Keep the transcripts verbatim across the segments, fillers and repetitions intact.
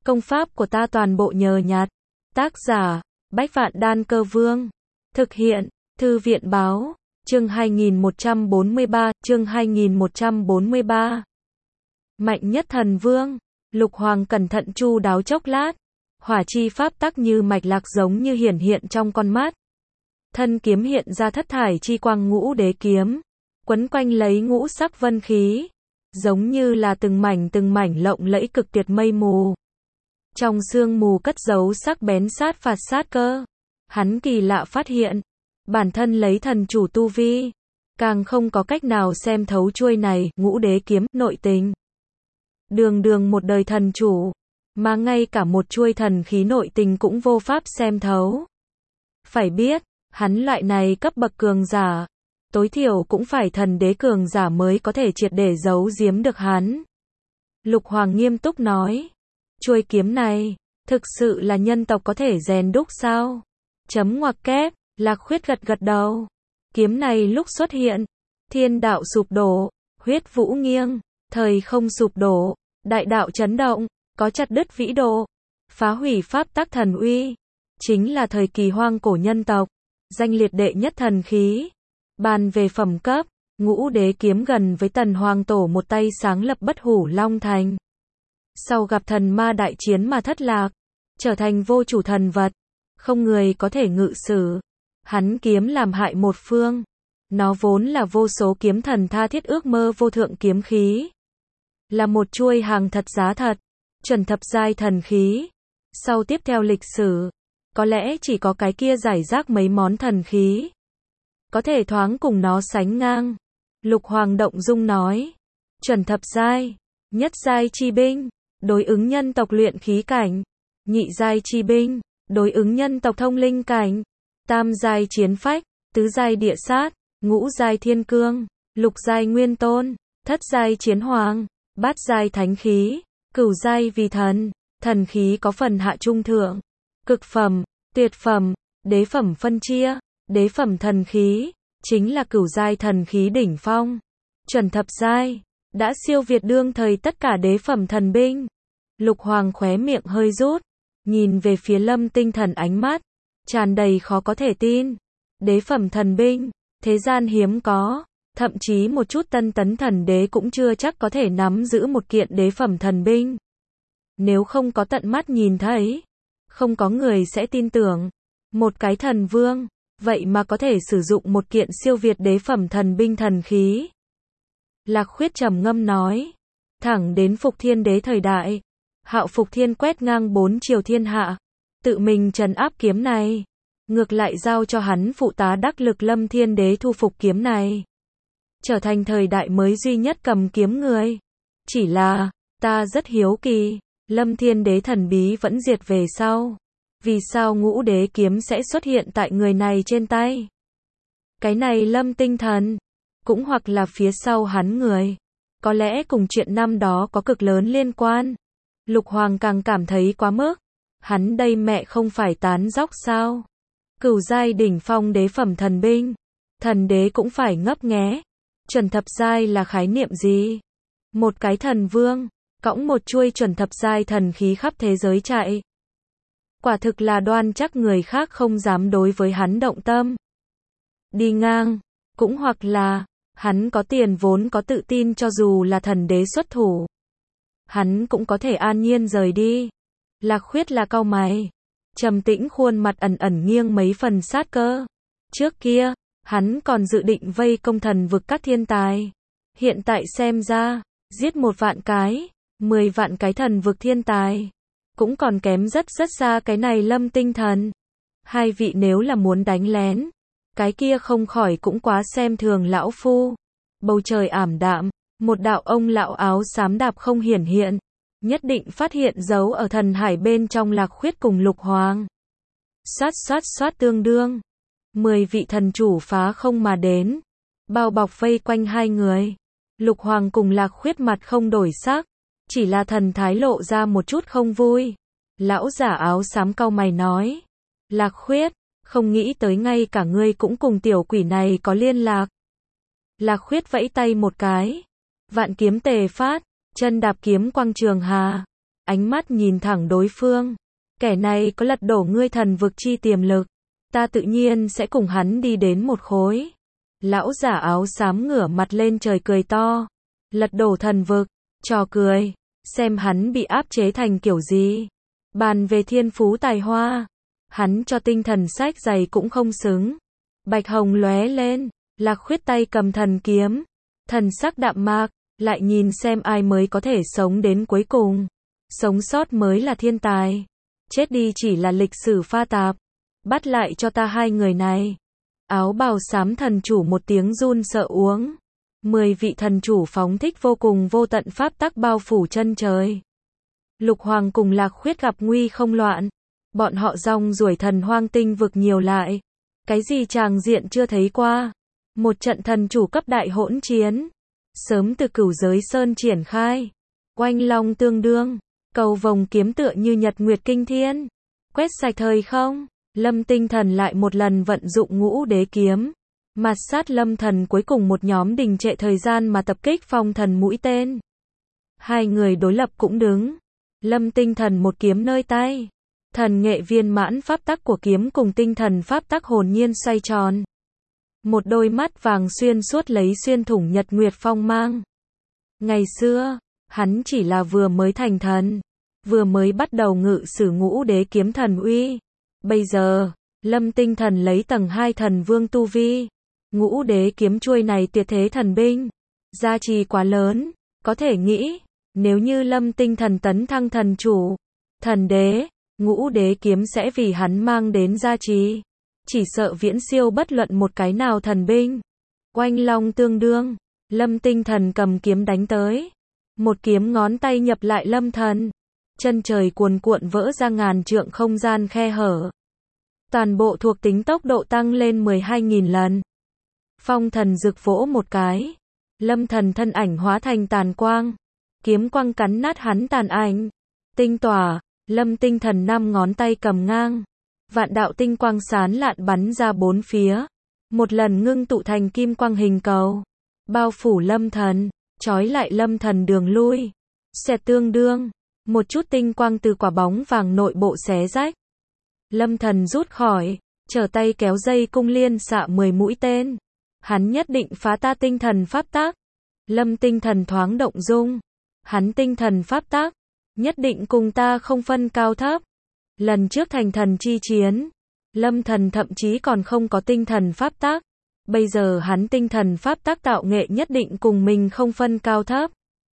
Công pháp của ta toàn bộ nhờ nhặt. Tác giả, Bách Vạn Đan Cơ Vương. Thực hiện, Thư viện Báo. Chương hai nghìn một trăm bốn mươi ba, chương hai nghìn một trăm bốn mươi ba. Mạnh nhất thần vương. Lục Hoàng cẩn thận chu đáo chốc lát. Hỏa chi pháp tắc như mạch lạc giống như hiển hiện trong con mắt. Thân kiếm hiện ra thất thải chi quang ngũ đế kiếm. Quấn quanh lấy ngũ sắc vân khí. Giống như là từng mảnh từng mảnh lộng lẫy cực tuyệt mây mù. Trong sương mù cất giấu sắc bén sát phạt sát cơ. Hắn kỳ lạ phát hiện. Bản thân lấy thần chủ tu vi. Càng không có cách nào xem thấu chuôi này, ngũ đế kiếm, nội tình. Đường đường một đời thần chủ. Mà ngay cả một chuôi thần khí nội tình cũng vô pháp xem thấu. Phải biết, hắn loại này cấp bậc cường giả. Tối thiểu cũng phải thần đế cường giả mới có thể triệt để giấu giếm được hắn. Lục Hoàng nghiêm túc nói. Chuôi kiếm này, thực sự là nhân tộc có thể rèn đúc sao? Chấm ngoặc kép, Lạc Khuyết gật gật đầu. Kiếm này lúc xuất hiện, thiên đạo sụp đổ, huyết vũ nghiêng, thời không sụp đổ, đại đạo chấn động, có chặt đứt vĩ độ, phá hủy pháp tắc thần uy. Chính là thời kỳ hoang cổ nhân tộc, danh liệt đệ nhất thần khí. Bàn về phẩm cấp, ngũ đế kiếm gần với Tần Hoàng Tổ một tay sáng lập Bất Hủ Long Thành. Sau gặp thần ma đại chiến mà thất lạc, trở thành vô chủ thần vật, không người có thể ngự sử. Hắn kiếm làm hại một phương. Nó vốn là vô số kiếm thần tha thiết ước mơ vô thượng kiếm khí. Là một chuôi hàng thật giá thật, chuẩn thập giai thần khí. Sau tiếp theo lịch sử, có lẽ chỉ có cái kia giải rác mấy món thần khí có thể thoáng cùng nó sánh ngang. Lục Hoàng động dung nói. Chuẩn thập giai, nhất giai chi binh, đối ứng nhân tộc luyện khí cảnh. Nhị giai chi binh, đối ứng nhân tộc thông linh cảnh. Tam giai chiến phách, tứ giai địa sát, ngũ giai thiên cương, lục giai nguyên tôn, thất giai chiến hoàng, bát giai thánh khí, cửu giai vì thần. Thần khí có phần hạ trung thượng, cực phẩm, tuyệt phẩm, đế phẩm phân chia. Đế phẩm thần khí, chính là cửu giai thần khí đỉnh phong. Chuẩn thập giai, đã siêu việt đương thời tất cả đế phẩm thần binh. Lục Hoàng khóe miệng hơi rút, nhìn về phía Lâm Tinh Thần ánh mắt tràn đầy khó có thể tin. Đế phẩm thần binh, thế gian hiếm có, thậm chí một chút tân tấn thần đế cũng chưa chắc có thể nắm giữ một kiện đế phẩm thần binh. Nếu không có tận mắt nhìn thấy, không có người sẽ tin tưởng. Một cái thần vương, vậy mà có thể sử dụng một kiện siêu việt đế phẩm thần binh thần khí. Lạc Khuyết trầm ngâm nói. Thẳng đến Phục Thiên Đế thời đại, Hạo Phục Thiên quét ngang bốn triều thiên hạ, tự mình trấn áp kiếm này. Ngược lại giao cho hắn phụ tá đắc lực Lâm Thiên Đế thu phục kiếm này. Trở thành thời đại mới duy nhất cầm kiếm người. Chỉ là, ta rất hiếu kỳ, Lâm Thiên Đế thần bí vẫn diệt về sau. Vì sao ngũ đế kiếm sẽ xuất hiện tại người này trên tay? Cái này Lâm Tinh Thần, cũng hoặc là phía sau hắn người, có lẽ cùng chuyện năm đó có cực lớn liên quan. Lục Hoàng càng cảm thấy quá mức. Hắn đây mẹ không phải tán dóc sao? Cửu giai đỉnh phong đế phẩm thần binh, thần đế cũng phải ngấp nghé. Chuẩn thập giai là khái niệm gì? Một cái thần vương, cõng một chuôi chuẩn thập giai thần khí khắp thế giới chạy. Quả thực là đoan chắc người khác không dám đối với hắn động tâm. Đi ngang, cũng hoặc là, hắn có tiền vốn có tự tin cho dù là thần đế xuất thủ. Hắn cũng có thể an nhiên rời đi. Lạc Khuyết là cau mày. Trầm tĩnh khuôn mặt ẩn ẩn nghiêng mấy phần sát cơ. Trước kia, hắn còn dự định vây công thần vực các thiên tài. Hiện tại xem ra, giết một vạn cái, mười vạn cái thần vực thiên tài. Cũng còn kém rất rất xa cái này Lâm Tinh Thần. Hai vị nếu là muốn đánh lén, cái kia không khỏi cũng quá xem thường lão phu. Bầu trời ảm đạm, một đạo ông lão áo xám đạp không hiển hiện. Nhất định phát hiện dấu ở thần hải bên trong Lạc Khuyết cùng Lục Hoàng. Xoát xoát xoát tương đương. Mười vị thần chủ phá không mà đến. Bao bọc vây quanh hai người. Lục Hoàng cùng Lạc Khuyết mặt không đổi sắc. Chỉ là thần thái lộ ra một chút không vui. Lão giả áo xám cau mày nói. Lạc Khuyết, không nghĩ tới ngay cả ngươi cũng cùng tiểu quỷ này có liên lạc. Lạc Khuyết vẫy tay một cái. Vạn kiếm tề phát, chân đạp kiếm quang trường hà. ánh mắt nhìn thẳng đối phương. Kẻ này có lật đổ ngươi thần vực chi tiềm lực, ta tự nhiên sẽ cùng hắn đi đến một khối. Lão giả áo xám ngửa mặt lên trời cười to. Lật đổ thần vực, trò cười, xem hắn bị áp chế thành kiểu gì. Bàn về thiên phú tài hoa, hắn cho tinh thần sách dày cũng không xứng. Bạch hồng lóe lên, Lạc Khuyết tay cầm thần kiếm, thần sắc đạm mạc, lại nhìn xem ai mới có thể sống đến cuối cùng. Sống sót mới là thiên tài, chết đi chỉ là lịch sử pha tạp. Bắt lại cho ta hai người này. Áo bào xám thần chủ một tiếng run sợ uống. Mười vị thần chủ phóng thích vô cùng vô tận pháp tắc bao phủ chân trời. Lục Hoàng cùng Lạc Khuyết gặp nguy không loạn. Bọn họ rong ruổi thần hoang tinh vực nhiều lại. Cái gì tràng diện chưa thấy qua. Một trận thần chủ cấp đại hỗn chiến. Sớm từ Cửu Giới Sơn triển khai. Oanh long tương đương. Cầu vồng kiếm tựa như nhật nguyệt kinh thiên. Quét sạch thời không. Lâm Tinh Thần lại một lần vận dụng ngũ đế kiếm. Mạt sát Lâm Thần cuối cùng một nhóm đình trệ thời gian mà tập kích phong thần mũi tên. Hai người đối lập cũng đứng. Lâm Tinh Thần một kiếm nơi tay. Thần nghệ viên mãn pháp tắc của kiếm cùng tinh thần pháp tắc hồn nhiên xoay tròn. Một đôi mắt vàng xuyên suốt lấy xuyên thủng nhật nguyệt phong mang. Ngày xưa, hắn chỉ là vừa mới thành thần. Vừa mới bắt đầu ngự sử ngũ đế kiếm thần uy. Bây giờ, Lâm Tinh Thần lấy tầng hai thần vương tu vi. Ngũ đế kiếm chuôi này tuyệt thế thần binh. Gia trì quá lớn, có thể nghĩ, nếu như Lâm Tinh Thần tấn thăng thần chủ, thần đế, ngũ đế kiếm sẽ vì hắn mang đến gia trì. Chỉ sợ viễn siêu bất luận một cái nào thần binh. Oanh long tương đương, Lâm Tinh Thần cầm kiếm đánh tới. Một kiếm ngón tay nhập lại Lâm Thần. Chân trời cuồn cuộn vỡ ra ngàn trượng không gian khe hở. Toàn bộ thuộc tính tốc độ tăng lên mười hai nghìn lần. Phong thần rực vỗ một cái. Lâm Thần thân ảnh hóa thành tàn quang. Kiếm quang cắn nát hắn tàn ảnh. Tinh tỏa, Lâm Tinh Thần năm ngón tay cầm ngang. Vạn đạo tinh quang sán lạn bắn ra bốn phía. Một lần ngưng tụ thành kim quang hình cầu. Bao phủ Lâm Thần, trói lại Lâm Thần đường lui. Xẹt tương đương. Một chút tinh quang từ quả bóng vàng nội bộ xé rách. Lâm Thần rút khỏi, trở tay kéo dây cung liên xạ mười mũi tên. Hắn nhất định phá ta tinh thần pháp tắc. Lâm Tinh Thần thoáng động dung. Hắn tinh thần pháp tắc, nhất định cùng ta không phân cao thấp. Lần trước thành thần chi chiến, Lâm Thần thậm chí còn không có tinh thần pháp tắc. Bây giờ hắn tinh thần pháp tắc tạo nghệ nhất định cùng mình không phân cao thấp.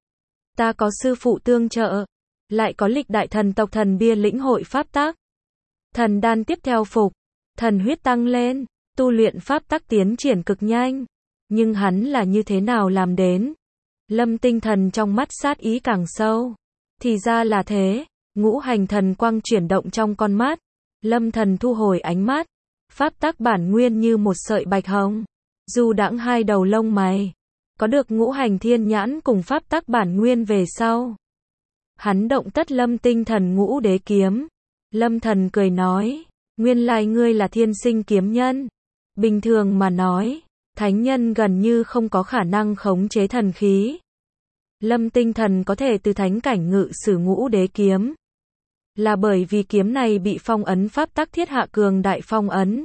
Ta có sư phụ tương trợ, lại có lịch đại thần tộc thần bia lĩnh hội pháp tắc. Thần đan tiếp theo phục, thần huyết tăng lên, tu luyện pháp tắc tiến triển cực nhanh. Nhưng hắn là như thế nào làm đến? Lâm Tinh Thần trong mắt sát ý càng sâu. Thì ra là thế, ngũ hành thần quang chuyển động trong con mắt. Lâm Thần thu hồi ánh mắt. Pháp tắc bản nguyên như một sợi bạch hồng. Dù đãng hai đầu lông mày. Có được ngũ hành thiên nhãn cùng pháp tắc bản nguyên về sau. Hắn động tất Lâm Tinh Thần ngũ đế kiếm. Lâm Thần cười nói, nguyên lai ngươi là thiên sinh kiếm nhân. Bình thường mà nói, thánh nhân gần như không có khả năng khống chế thần khí. Lâm Tinh Thần có thể từ thánh cảnh ngự sử ngũ đế kiếm. Là bởi vì kiếm này bị phong ấn pháp tắc thiết hạ cường đại phong ấn.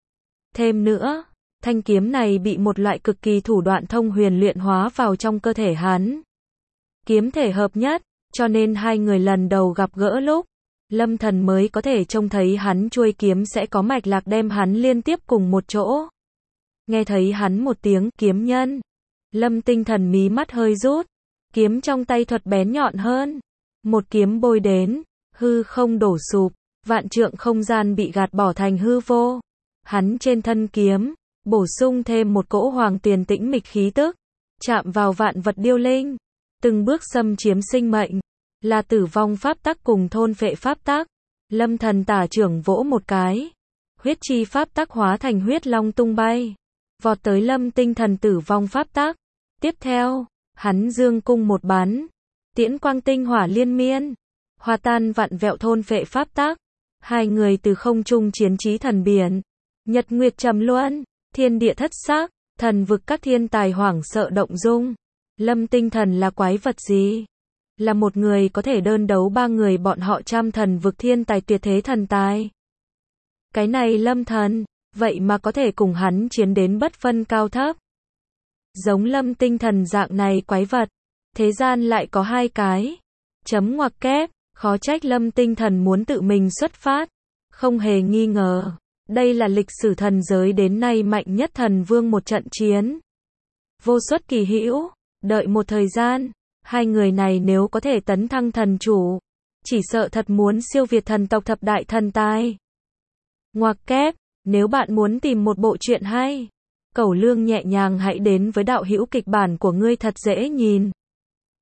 Thêm nữa, thanh kiếm này bị một loại cực kỳ thủ đoạn thông huyền luyện hóa vào trong cơ thể hắn. Kiếm thể hợp nhất, cho nên hai người lần đầu gặp gỡ lúc, Lâm Thần mới có thể trông thấy hắn chuôi kiếm sẽ có mạch lạc đem hắn liên tiếp cùng một chỗ. Nghe thấy hắn một tiếng kiếm nhân, Lâm Tinh Thần mí mắt hơi rút, kiếm trong tay thuật bén nhọn hơn. Một kiếm bôi đến, hư không đổ sụp, vạn trượng không gian bị gạt bỏ thành hư vô. Hắn trên thân kiếm, bổ sung thêm một cỗ hoàng tuyền tĩnh mịch khí tức, chạm vào vạn vật điêu linh, từng bước xâm chiếm sinh mệnh, là tử vong pháp tắc cùng thôn phệ pháp tắc. Lâm Thần tả trưởng vỗ một cái, huyết chi pháp tắc hóa thành huyết long tung bay, vọt tới Lâm Tinh Thần tử vong pháp tắc. Tiếp theo, hắn dương cung một bắn, tiễn quang tinh hỏa liên miên, hòa tan vạn vẹo thôn phệ pháp tắc. Hai người từ không trung chiến trí thần biển, nhật nguyệt trầm luân, thiên địa thất sắc, thần vực các thiên tài hoảng sợ động dung. Lâm Tinh Thần là quái vật gì? là một người có thể đơn đấu ba người bọn họ trăm thần vực thiên tài tuyệt thế thần tài. Cái này Lâm Thần, vậy mà có thể cùng hắn chiến đến bất phân cao thấp. Giống Lâm Tinh Thần dạng này quái vật, thế gian lại có hai cái. Chấm ngoặc kép, khó trách Lâm Tinh Thần muốn tự mình xuất phát. Không hề nghi ngờ, đây là lịch sử thần giới đến nay mạnh nhất thần vương một trận chiến. Vô xuất kỳ hữu, đợi một thời gian, hai người này nếu có thể tấn thăng thần chủ, chỉ sợ thật muốn siêu việt thần tộc thập đại thần tài. Ngoặc kép, nếu bạn muốn tìm một bộ truyện hay, Cẩu Lương nhẹ nhàng hãy đến với đạo hữu kịch bản của ngươi thật dễ nhìn.